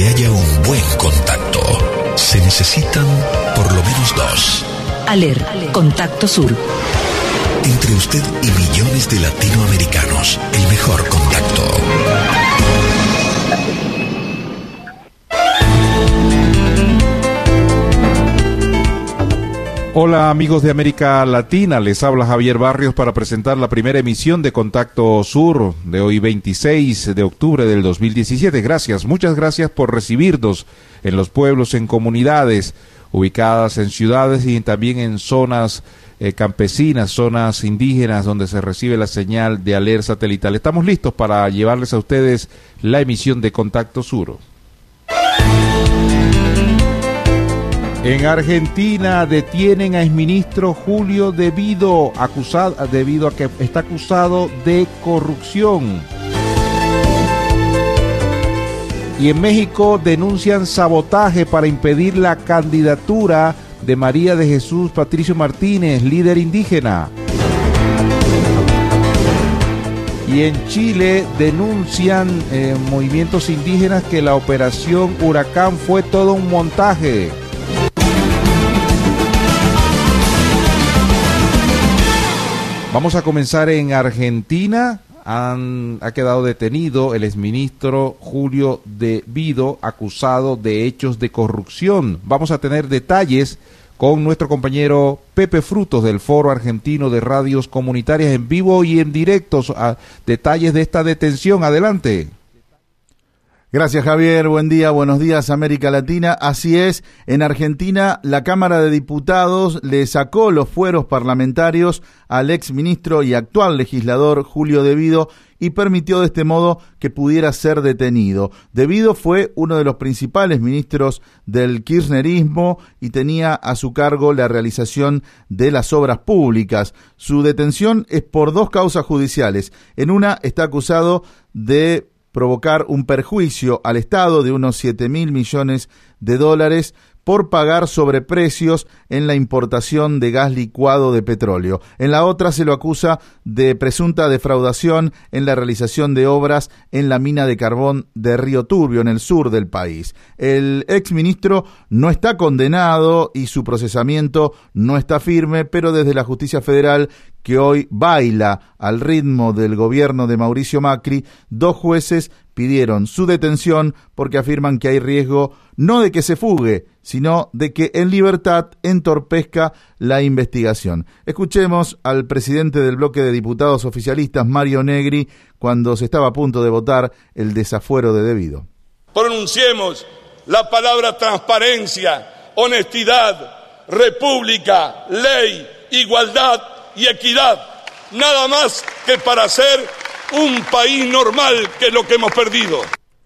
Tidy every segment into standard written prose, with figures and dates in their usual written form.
que haya un buen contacto, se necesitan por lo menos dos. ALER, Contacto Sur. Entre usted y millones de latinoamericanos, el mejor contacto. Hola amigos de América Latina, les habla Javier Barrios para presentar la primera emisión de Contacto Sur de hoy 26 de octubre del 2017. Gracias, muchas gracias por recibirnos en los pueblos, en comunidades ubicadas en ciudades y también en zonas campesinas, zonas indígenas donde se recibe la señal de ALER satelital. Estamos listos para llevarles a ustedes la emisión de Contacto Sur. En Argentina detienen a exministro Julio De Vido debido a que está acusado de corrupción. Y en México denuncian sabotaje para impedir la candidatura de María de Jesús Patricio Martínez, líder indígena. Y en Chile denuncian movimientos indígenas que la operación Huracán fue todo un montaje. Vamos a comenzar en Argentina. Ha quedado detenido el exministro Julio De Vido, acusado de hechos de corrupción. Vamos a tener detalles con nuestro compañero Pepe Frutos del Foro Argentino de Radios Comunitarias en vivo y en directo. Detalles de esta detención. Adelante. Gracias, Javier. Buen día, buenos días, América Latina. Así es, en Argentina la Cámara de Diputados le sacó los fueros parlamentarios al exministro y actual legislador Julio De Vido y permitió de este modo que pudiera ser detenido. De Vido fue uno de los principales ministros del kirchnerismo y tenía a su cargo la realización de las obras públicas. Su detención es por dos causas judiciales. En una está acusado de provocar un perjuicio al Estado de unos 7.000 millones de dólares por pagar sobreprecios en la importación de gas licuado de petróleo. En la otra se lo acusa de presunta defraudación en la realización de obras en la mina de carbón de Río Turbio, en el sur del país. El exministro no está condenado y su procesamiento no está firme, pero desde la Justicia Federal, que hoy baila al ritmo del gobierno de Mauricio Macri, dos jueces pidieron su detención porque afirman que hay riesgo no de que se fugue, sino de que en libertad entorpezca la investigación. Escuchemos al presidente del bloque de diputados oficialistas, Mario Negri, cuando se estaba a punto de votar el desafuero de De Vido. Pronunciemos la palabra transparencia, honestidad, república, ley, igualdad y equidad, nada más que para ser un país normal, que es lo que hemos perdido.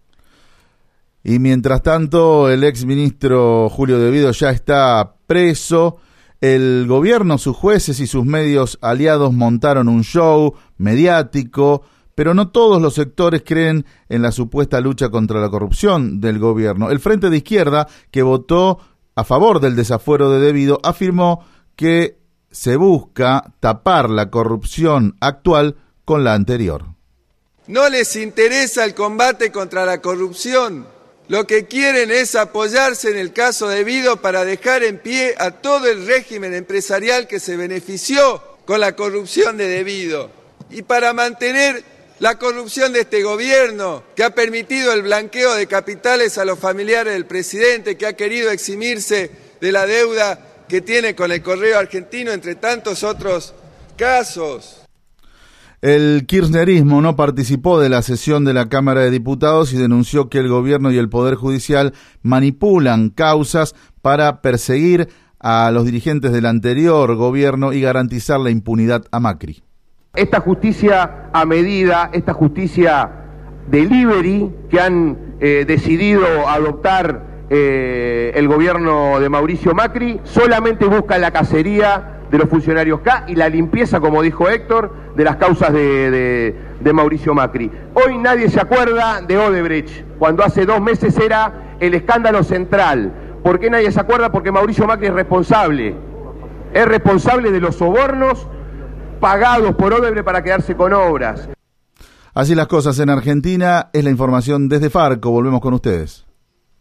Y mientras tanto, el exministro Julio De Vido ya está preso. El gobierno, sus jueces y sus medios aliados montaron un show mediático, pero no todos los sectores creen en la supuesta lucha contra la corrupción del gobierno. El Frente de Izquierda, que votó a favor del desafuero de De Vido, afirmó que se busca tapar la corrupción actual con la anterior. No les interesa el combate contra la corrupción. Lo que quieren es apoyarse en el caso De Vido para dejar en pie a todo el régimen empresarial que se benefició con la corrupción de Vido y para mantener la corrupción de este gobierno que ha permitido el blanqueo de capitales a los familiares del presidente, que ha querido eximirse de la deuda que tiene con el Correo Argentino, entre tantos otros casos. El kirchnerismo no participó de la sesión de la Cámara de Diputados y denunció que el gobierno y el Poder Judicial manipulan causas para perseguir a los dirigentes del anterior gobierno y garantizar la impunidad a Macri. Esta justicia a medida, esta justicia delivery que han decidido adoptar el gobierno de Mauricio Macri, solamente busca la cacería de los funcionarios K y la limpieza, como dijo Héctor, de las causas de Mauricio Macri. Hoy nadie se acuerda de Odebrecht, cuando hace 2 meses era el escándalo central. ¿Por qué nadie se acuerda? Porque Mauricio Macri es responsable de los sobornos pagados por Odebrecht para quedarse con obras. Así las cosas en Argentina, es la información desde Farco. Volvemos con ustedes.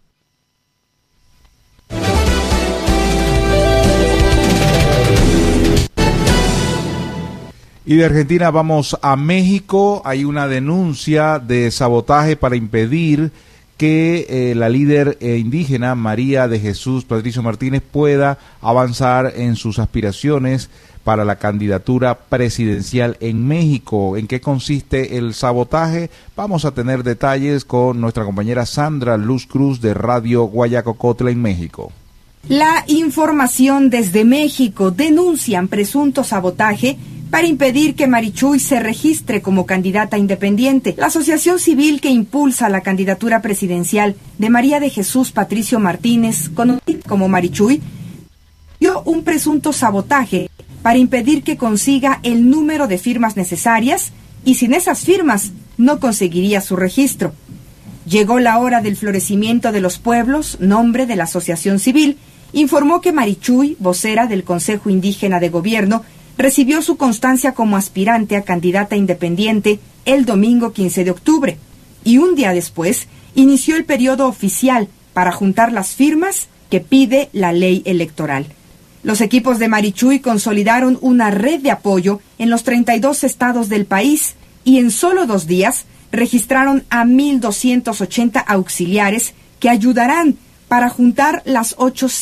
Y de Argentina vamos a México. Hay una denuncia de sabotaje para impedir que la líder indígena María de Jesús Patricio Martínez pueda avanzar en sus aspiraciones para la candidatura presidencial en México. ¿En qué consiste el sabotaje? Vamos a tener detalles con nuestra compañera Sandra Luz Cruz de Radio Guayacocotla en México. La información desde México: denuncian presunto sabotaje para impedir que Marichuy se registre como candidata independiente. La asociación civil que impulsa la candidatura presidencial de María de Jesús Patricio Martínez, conocida como Marichuy, dio un presunto sabotaje para impedir que consiga el número de firmas necesarias, y sin esas firmas no conseguiría su registro. Llegó la hora del florecimiento de los pueblos, nombre de la asociación civil, informó que Marichuy, vocera del Consejo Indígena de Gobierno, recibió su constancia como aspirante a candidata independiente el domingo 15 de octubre, y un día después inició el periodo oficial para juntar las firmas que pide la ley electoral. Los equipos de Marichuy consolidaron una red de apoyo en los 32 estados del país y en solo 2 días registraron a 1,280 auxiliares que ayudarán para juntar las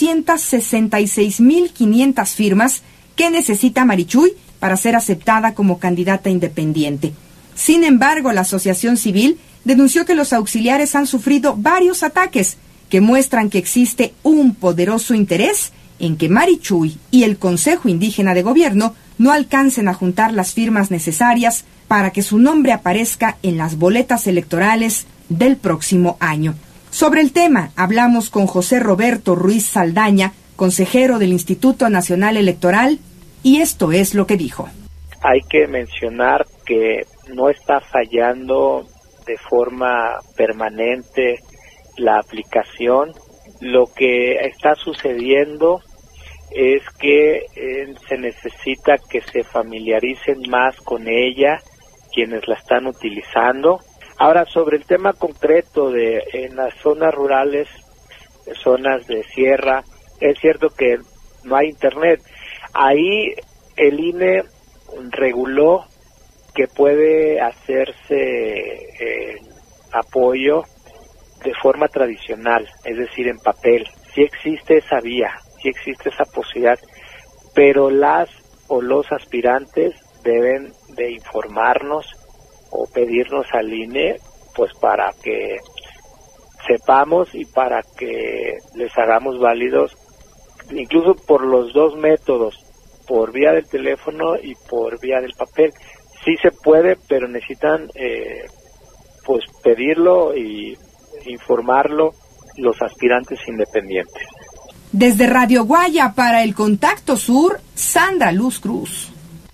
866,500 firmas que necesita Marichuy para ser aceptada como candidata independiente. Sin embargo, la asociación civil denunció que los auxiliares han sufrido varios ataques que muestran que existe un poderoso interés en que Marichuy y el Consejo Indígena de Gobierno no alcancen a juntar las firmas necesarias para que su nombre aparezca en las boletas electorales del próximo año. Sobre el tema hablamos con José Roberto Ruiz Saldaña, consejero del Instituto Nacional Electoral, y esto es lo que dijo. Hay que mencionar que no está fallando de forma permanente la aplicación. Lo que está sucediendo es que se necesita que se familiaricen más con ella quienes la están utilizando. Ahora, sobre el tema concreto de en las zonas rurales, zonas de sierra, es cierto que no hay internet. Ahí el INE reguló que puede hacerse apoyo de forma tradicional, es decir, en papel. Sí existe esa vía, sí existe esa posibilidad, pero las o los aspirantes deben de informarnos o pedirnos al INE, pues para que sepamos y para que les hagamos válidos, incluso por los dos métodos, por vía del teléfono y por vía del papel. Sí se puede, pero necesitan pues pedirlo y informarlo los aspirantes independientes. Desde Radio Guaya para el Contacto Sur, Sandra Luz Cruz.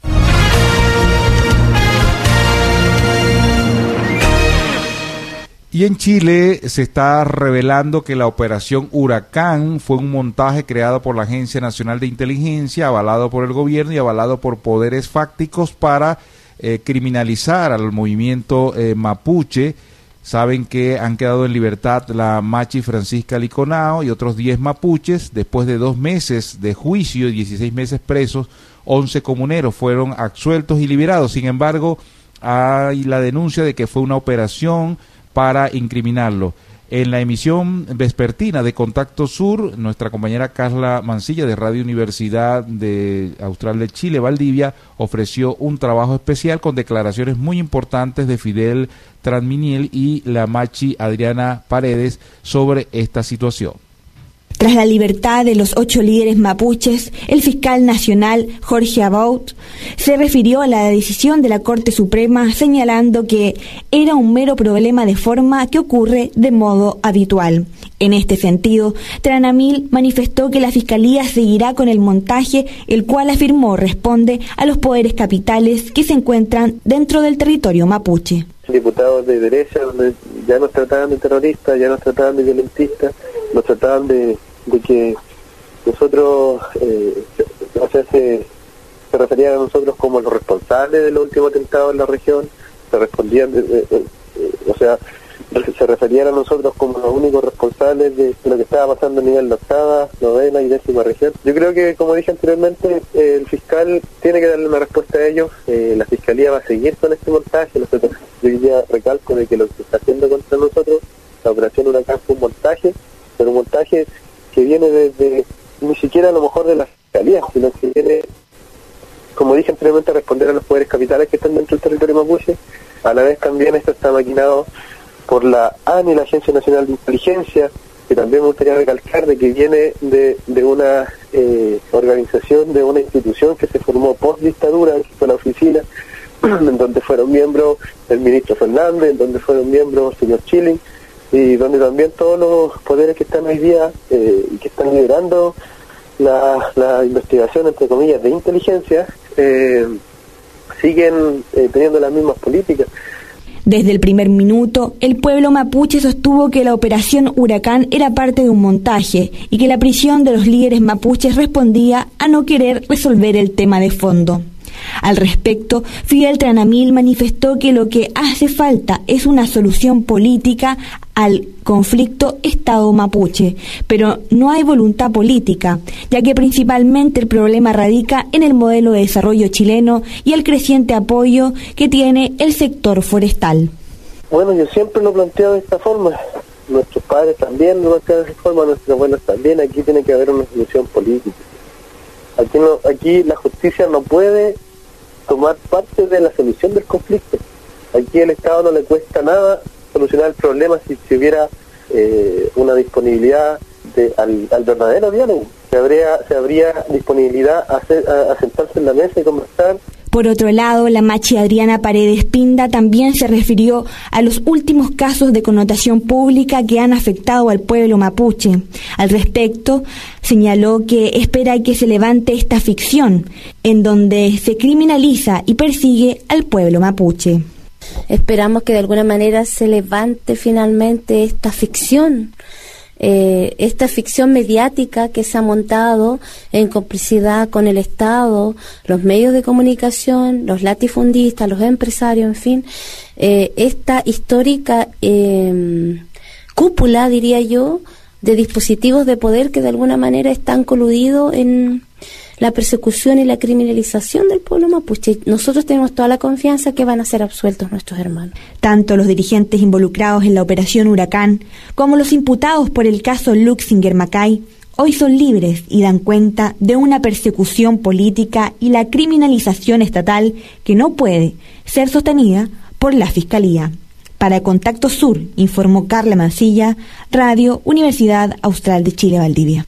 Y en Chile se está revelando que la operación Huracán fue un montaje creado por la Agencia Nacional de Inteligencia, avalado por el gobierno y avalado por poderes fácticos para criminalizar al movimiento mapuche. Saben que han quedado en libertad la machi Francisca Liconao y otros 10 mapuches. Después de 2 meses de juicio y 16 meses presos, 11 comuneros fueron absueltos y liberados. Sin embargo, hay la denuncia de que fue una operación para incriminarlo. En la emisión vespertina de Contacto Sur, nuestra compañera Carla Mancilla de Radio Universidad de Austral de Chile, Valdivia, ofreció un trabajo especial con declaraciones muy importantes de Fidel Transminiel y la machi Adriana Paredes sobre esta situación. Tras la libertad de los 8 líderes mapuches, el fiscal nacional Jorge Abaut se refirió a la decisión de la Corte Suprema señalando que era un mero problema de forma que ocurre de modo habitual. En este sentido, Tranamil manifestó que la Fiscalía seguirá con el montaje, el cual afirmó responde a los poderes capitales que se encuentran dentro del territorio mapuche. Diputados de derecha, donde ya nos trataban de terroristas, ya nos trataban de violentistas, nos trataban de que nosotros, se referían a nosotros como los responsables de los últimos atentados en la región, se respondían, se referiera a nosotros como los únicos responsables de lo que estaba pasando a nivel de octava, novena y 10ª región. Yo creo que, como dije anteriormente, el fiscal tiene que darle una respuesta a ellos. La fiscalía va a seguir con este montaje. Nosotros, yo ya recalco de que lo que se está haciendo contra nosotros, la operación Huracán, fue un montaje, pero un montaje que viene desde, ni siquiera a lo mejor de la fiscalía, sino que viene, como dije anteriormente, a responder a los poderes capitales que están dentro del territorio mapuche. A la vez también esto está maquinado por la ANI, la Agencia Nacional de Inteligencia, que también me gustaría recalcar de que viene de una organización, de una institución que se formó post-dictadura, que fue la oficina, en donde fueron miembros el ministro Fernández, en donde fueron miembros el señor Chilling, y donde también todos los poderes que están hoy día y que están liderando la investigación, entre comillas, de inteligencia, siguen teniendo las mismas políticas. Desde el primer minuto, el pueblo mapuche sostuvo que la operación Huracán era parte de un montaje y que la prisión de los líderes mapuches respondía a no querer resolver el tema de fondo. Al respecto, Fidel Tranamil manifestó que lo que hace falta es una solución política al conflicto Estado mapuche, pero no hay voluntad política, ya que principalmente el problema radica en el modelo de desarrollo chileno y el creciente apoyo que tiene el sector forestal. Bueno, yo siempre lo planteo de esta forma. Nuestros padres también lo plantean de esa forma, nuestros abuelos también. Aquí tiene que haber una solución política. Aquí la justicia no puede tomar parte de la solución del conflicto. Aquí al Estado no le cuesta nada solucionar el problema si hubiera una disponibilidad al verdadero diálogo. Se habría disponibilidad a sentarse en la mesa y conversar. Por otro lado, la machi Adriana Paredes Pinda también se refirió a los últimos casos de connotación pública que han afectado al pueblo mapuche. Al respecto, señaló que espera que se levante esta ficción, en donde se criminaliza y persigue al pueblo mapuche. Esperamos que de alguna manera se levante finalmente esta ficción mediática que se ha montado en complicidad con el Estado, los medios de comunicación, los latifundistas, los empresarios, en fin, esta histórica cúpula, diría yo, de dispositivos de poder que de alguna manera están coludidos en la persecución y la criminalización del pueblo mapuche. Nosotros tenemos toda la confianza que van a ser absueltos nuestros hermanos. Tanto los dirigentes involucrados en la operación Huracán como los imputados por el caso Luxinger Macay hoy son libres y dan cuenta de una persecución política y la criminalización estatal que no puede ser sostenida por la Fiscalía. Para Contacto Sur, informó Carla Mancilla, Radio Universidad Austral de Chile, Valdivia.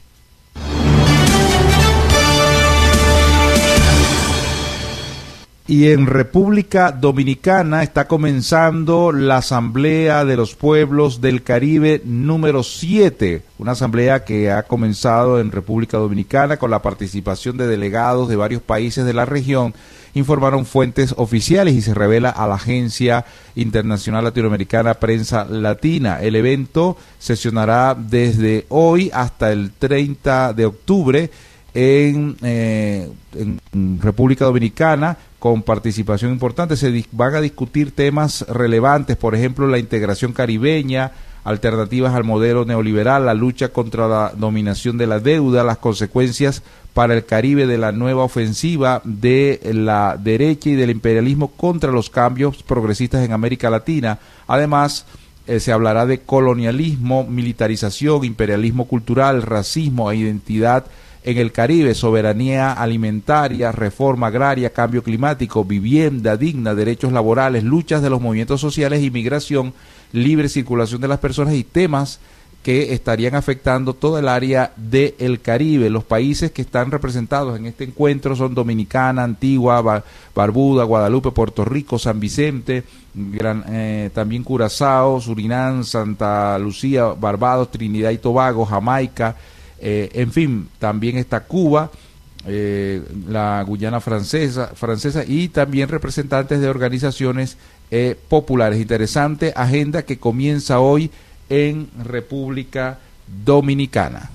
Y en República Dominicana está comenzando la Asamblea de los Pueblos del Caribe número 7, una asamblea que ha comenzado en República Dominicana con la participación de delegados de varios países de la región, informaron fuentes oficiales y se revela a la Agencia Internacional Latinoamericana Prensa Latina. El evento sesionará desde hoy hasta el 30 de octubre en República Dominicana, con participación importante. Se van a discutir temas relevantes, por ejemplo, la integración caribeña, alternativas al modelo neoliberal, la lucha contra la dominación de la deuda, las consecuencias para el Caribe de la nueva ofensiva de la derecha y del imperialismo contra los cambios progresistas en América Latina. Además, se hablará de colonialismo, militarización, imperialismo cultural, racismo e identidad en el Caribe, soberanía alimentaria, reforma agraria, cambio climático, vivienda digna, derechos laborales, luchas de los movimientos sociales, inmigración, libre circulación de las personas y temas que estarían afectando toda el área del Caribe. Los países que están representados en este encuentro son Dominicana, Antigua, Barbuda, Guadalupe, Puerto Rico, San Vicente, también Curazao, Surinam, Santa Lucía, Barbados, Trinidad y Tobago, Jamaica. En fin, también está Cuba, la Guyana francesa y también representantes de organizaciones populares. Interesante agenda que comienza hoy en República Dominicana.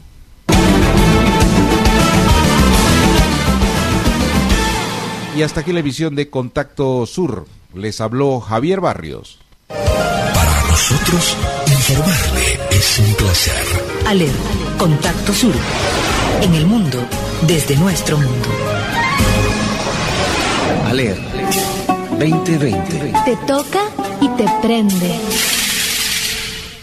Y hasta aquí la emisión de Contacto Sur. Les habló Javier Barrios. Para nosotros informarle es un placer. ALER, Contacto Sur. En el mundo, desde nuestro mundo. ALER 2020. Te toca y te prende.